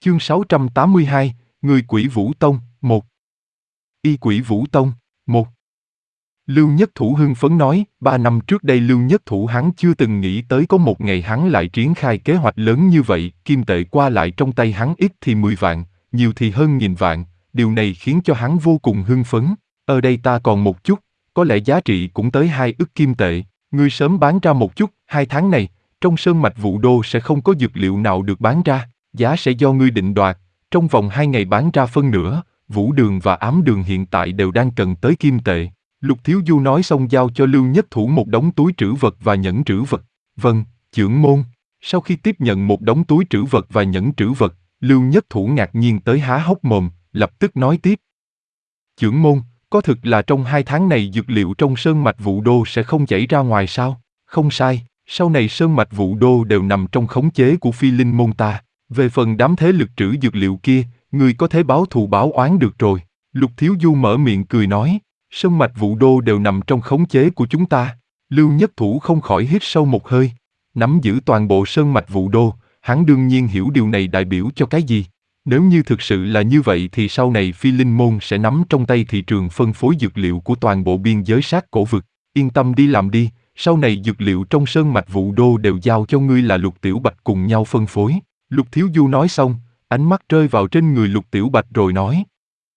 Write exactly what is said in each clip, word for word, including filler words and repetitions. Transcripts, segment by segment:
Chương sáu trăm tám mươi hai, Người Quỷ Vũ Tông, một. Y Quỷ Vũ Tông, một. Lưu Nhất Thủ hưng phấn nói, ba năm trước đây Lưu Nhất Thủ hắn chưa từng nghĩ tới có một ngày hắn lại triển khai kế hoạch lớn như vậy, kim tệ qua lại trong tay hắn ít thì mười vạn, nhiều thì hơn nghìn vạn, điều này khiến cho hắn vô cùng hưng phấn. Ở đây ta còn một chút, có lẽ giá trị cũng tới hai ức kim tệ, ngươi sớm bán ra một chút, hai tháng này, trong sơn mạch Vũ Đô sẽ không có dược liệu nào được bán ra, giá sẽ do ngươi định đoạt, trong vòng hai ngày bán ra phân nửa, Vũ Đường và Ám Đường hiện tại đều đang cần tới kim tệ. Lục Thiếu Du nói xong giao cho Lưu Nhất Thủ một đống túi trữ vật và nhẫn trữ vật. Vâng, trưởng môn. Sau khi tiếp nhận một đống túi trữ vật và nhẫn trữ vật, Lưu Nhất Thủ ngạc nhiên tới há hốc mồm, lập tức nói tiếp. Trưởng môn, có thực là trong hai tháng này dược liệu trong sơn mạch Vũ Đô sẽ không chảy ra ngoài sao? Không sai, sau này sơn mạch Vũ Đô đều nằm trong khống chế của Phi Linh môn ta. Về phần đám thế lực trữ dược liệu kia, người có thể báo thù báo oán được rồi. Lục Thiếu Du mở miệng cười nói. Sơn mạch Vũ Đô đều nằm trong khống chế của chúng ta. Lưu Nhất Thủ không khỏi hít sâu một hơi. Nắm giữ toàn bộ sơn mạch Vũ Đô, hắn đương nhiên hiểu điều này đại biểu cho cái gì. Nếu như thực sự là như vậy thì sau này Phi Linh môn sẽ nắm trong tay thị trường phân phối dược liệu của toàn bộ biên giới sát cổ vực. Yên tâm đi làm đi, sau này dược liệu trong sơn mạch Vũ Đô đều giao cho ngươi là Lục Tiểu Bạch cùng nhau phân phối. Lục Thiếu Du nói xong, ánh mắt rơi vào trên người Lục Tiểu Bạch rồi nói.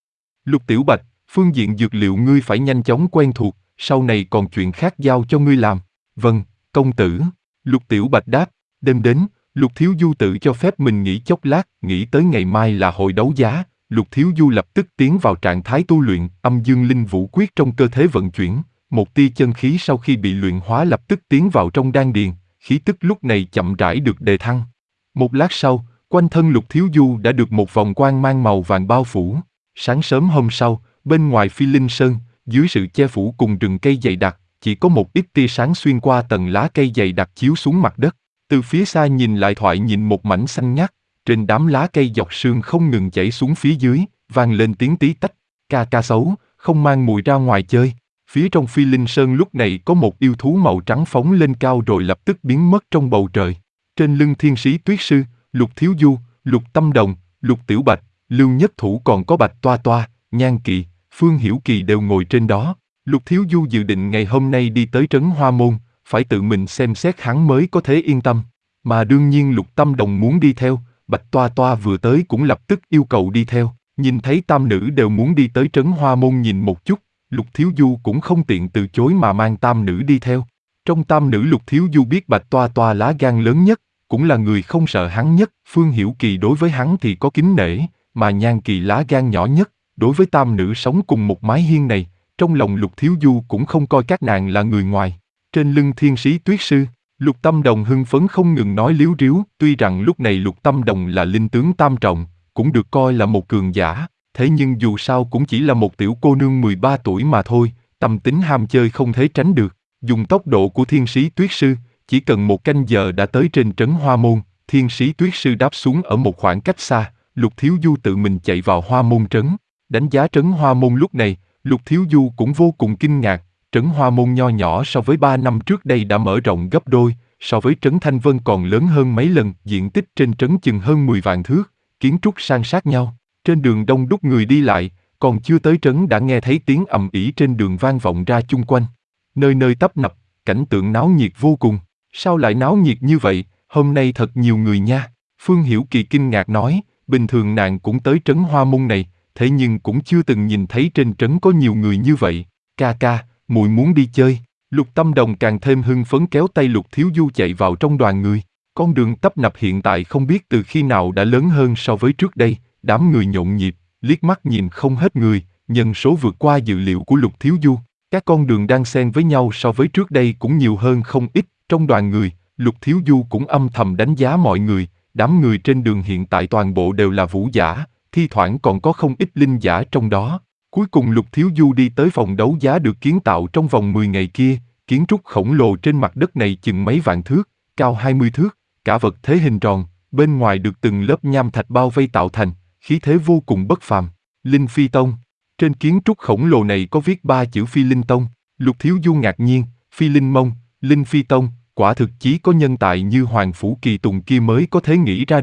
Lục Tiểu Bạch, phương diện dược liệu ngươi phải nhanh chóng quen thuộc, sau này còn chuyện khác giao cho ngươi làm. Vâng, công tử. Lục Tiểu Bạch đáp, đêm đến, Lục Thiếu Du tự cho phép mình nghỉ chốc lát, nghĩ tới ngày mai là hội đấu giá, Lục Thiếu Du lập tức tiến vào trạng thái tu luyện, âm dương linh vũ quyết trong cơ thể vận chuyển, một tia chân khí sau khi bị luyện hóa lập tức tiến vào trong đan điền, khí tức lúc này chậm rãi được đề thăng. Một lát sau, quanh thân Lục Thiếu Du đã được một vòng quang mang màu vàng bao phủ. Sáng sớm hôm sau, bên ngoài Phi Linh Sơn, dưới sự che phủ cùng rừng cây dày đặc, chỉ có một ít tia sáng xuyên qua tầng lá cây dày đặc chiếu xuống mặt đất. Từ phía xa nhìn lại thoại nhìn một mảnh xanh ngắt, trên đám lá cây dọc sương không ngừng chảy xuống phía dưới, vang lên tiếng tí tách, ca ca xấu, không mang mùi ra ngoài chơi. Phía trong Phi Linh Sơn lúc này có một yêu thú màu trắng phóng lên cao rồi lập tức biến mất trong bầu trời. Trên lưng Thiên Sĩ Tuyết Sư, Lục Thiếu Du, Lục Tâm Đồng, Lục Tiểu Bạch, Lưu Nhất Thủ còn có Bạch Toa Toa, Nhan Kỵ, Phương Hiểu Kỳ đều ngồi trên đó. Lục Thiếu Du dự định ngày hôm nay đi tới Trấn Hoa Môn, phải tự mình xem xét hắn mới có thể yên tâm. Mà đương nhiên Lục Tâm Đồng muốn đi theo, Bạch Toa Toa vừa tới cũng lập tức yêu cầu đi theo. Nhìn thấy tam nữ đều muốn đi tới Trấn Hoa Môn nhìn một chút, Lục Thiếu Du cũng không tiện từ chối mà mang tam nữ đi theo. Trong tam nữ Lục Thiếu Du biết Bạch Toa Toa lá gan lớn nhất, cũng là người không sợ hắn nhất. Phương Hiểu Kỳ đối với hắn thì có kính nể, mà Nhan Kỳ lá gan nhỏ nhất. Đối với tam nữ sống cùng một mái hiên này, trong lòng Lục Thiếu Du cũng không coi các nàng là người ngoài. Trên lưng Thiên Sĩ Tuyết Sư, Lục Tâm Đồng hưng phấn không ngừng nói líu ríu, tuy rằng lúc này Lục Tâm Đồng là linh tướng tam trọng, cũng được coi là một cường giả, thế nhưng dù sao cũng chỉ là một tiểu cô nương mười ba tuổi mà thôi, tâm tính ham chơi không thể tránh được. Dùng tốc độ của Thiên Sĩ Tuyết Sư, chỉ cần một canh giờ đã tới trên Trấn Hoa Môn. Thiên Sĩ Tuyết Sư đáp xuống ở một khoảng cách xa, Lục Thiếu Du tự mình chạy vào Hoa Môn trấn. Đánh giá Trấn Hoa Môn lúc này, Lục Thiếu Du cũng vô cùng kinh ngạc. Trấn Hoa Môn nho nhỏ so với ba năm trước đây đã mở rộng gấp đôi, so với Trấn Thanh Vân còn lớn hơn mấy lần, diện tích trên trấn chừng hơn mười vạn thước, kiến trúc san sát nhau. Trên đường đông đúc người đi lại, còn chưa tới trấn đã nghe thấy tiếng ầm ĩ trên đường vang vọng ra chung quanh. Nơi nơi tấp nập, cảnh tượng náo nhiệt vô cùng. Sao lại náo nhiệt như vậy, hôm nay thật nhiều người nha. Phương Hiểu Kỳ kinh ngạc nói, bình thường nàng cũng tới Trấn Hoa Môn này, thế nhưng cũng chưa từng nhìn thấy trên trấn có nhiều người như vậy. Ca ca, muội muốn đi chơi. Lục Tâm Đồng càng thêm hưng phấn kéo tay Lục Thiếu Du chạy vào trong đoàn người. Con đường tấp nập hiện tại không biết từ khi nào đã lớn hơn so với trước đây, đám người nhộn nhịp, liếc mắt nhìn không hết người, nhân số vượt qua dự liệu của Lục Thiếu Du. Các con đường đang xen với nhau so với trước đây cũng nhiều hơn không ít. Trong đoàn người, Lục Thiếu Du cũng âm thầm đánh giá mọi người, đám người trên đường hiện tại toàn bộ đều là vũ giả, thi thoảng còn có không ít linh giả trong đó. Cuối cùng Lục Thiếu Du đi tới phòng đấu giá được kiến tạo trong vòng mười ngày kia, kiến trúc khổng lồ trên mặt đất này chừng mấy vạn thước, cao hai mươi thước, cả vật thế hình tròn, bên ngoài được từng lớp nham thạch bao vây tạo thành, khí thế vô cùng bất phàm. Linh Phi Tông. Trên kiến trúc khổng lồ này có viết ba chữ Phi Linh Tông. Lục Thiếu Du ngạc nhiên, Phi Linh Mông, Linh Phi Tông, quả thực chí có nhân tài như Hoàng Phủ Kỳ Tùng kia mới có thể nghĩ ra được,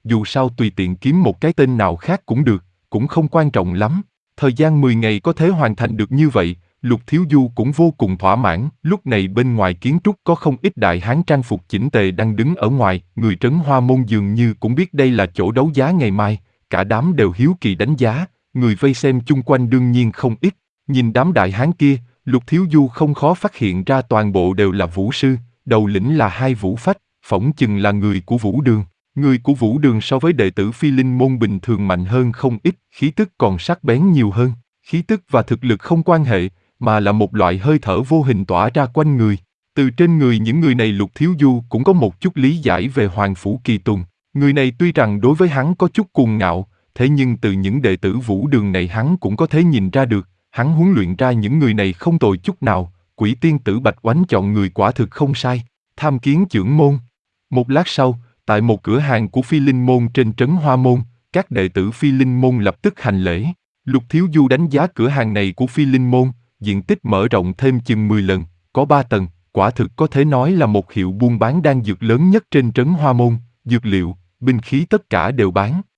dù sao tùy tiện kiếm một cái tên nào khác cũng được, cũng không quan trọng lắm. Thời gian mười ngày có thể hoàn thành được như vậy, Lục Thiếu Du cũng vô cùng thỏa mãn. Lúc này bên ngoài kiến trúc có không ít đại hán trang phục chỉnh tề đang đứng ở ngoài, người Trấn Hoa Môn dường như cũng biết đây là chỗ đấu giá ngày mai, cả đám đều hiếu kỳ đánh giá, người vây xem chung quanh đương nhiên không ít. Nhìn đám đại hán kia, Lục Thiếu Du không khó phát hiện ra toàn bộ đều là vũ sư, đầu lĩnh là hai vũ phách, phỏng chừng là người của Vũ Đường. Người của Vũ Đường so với đệ tử Phi Linh môn bình thường mạnh hơn không ít, khí tức còn sắc bén nhiều hơn. Khí tức và thực lực không quan hệ, mà là một loại hơi thở vô hình tỏa ra quanh người. Từ trên người những người này Lục Thiếu Du cũng có một chút lý giải về Hoàng Phủ Kỳ Tùng. Người này tuy rằng đối với hắn có chút cuồng ngạo, thế nhưng từ những đệ tử Vũ Đường này hắn cũng có thể nhìn ra được, hắn huấn luyện ra những người này không tồi chút nào. Quỷ tiên tử Bạch Oánh chọn người quả thực không sai. Tham kiến chưởng môn. Một lát sau, tại một cửa hàng của Phi Linh môn trên trấn Hoa môn, các đệ tử Phi Linh môn lập tức hành lễ. Lục Thiếu Du đánh giá cửa hàng này của Phi Linh môn, diện tích mở rộng thêm chừng mười lần, có ba tầng, quả thực có thể nói là một hiệu buôn bán đan dược lớn nhất trên trấn Hoa môn, dược liệu, binh khí tất cả đều bán.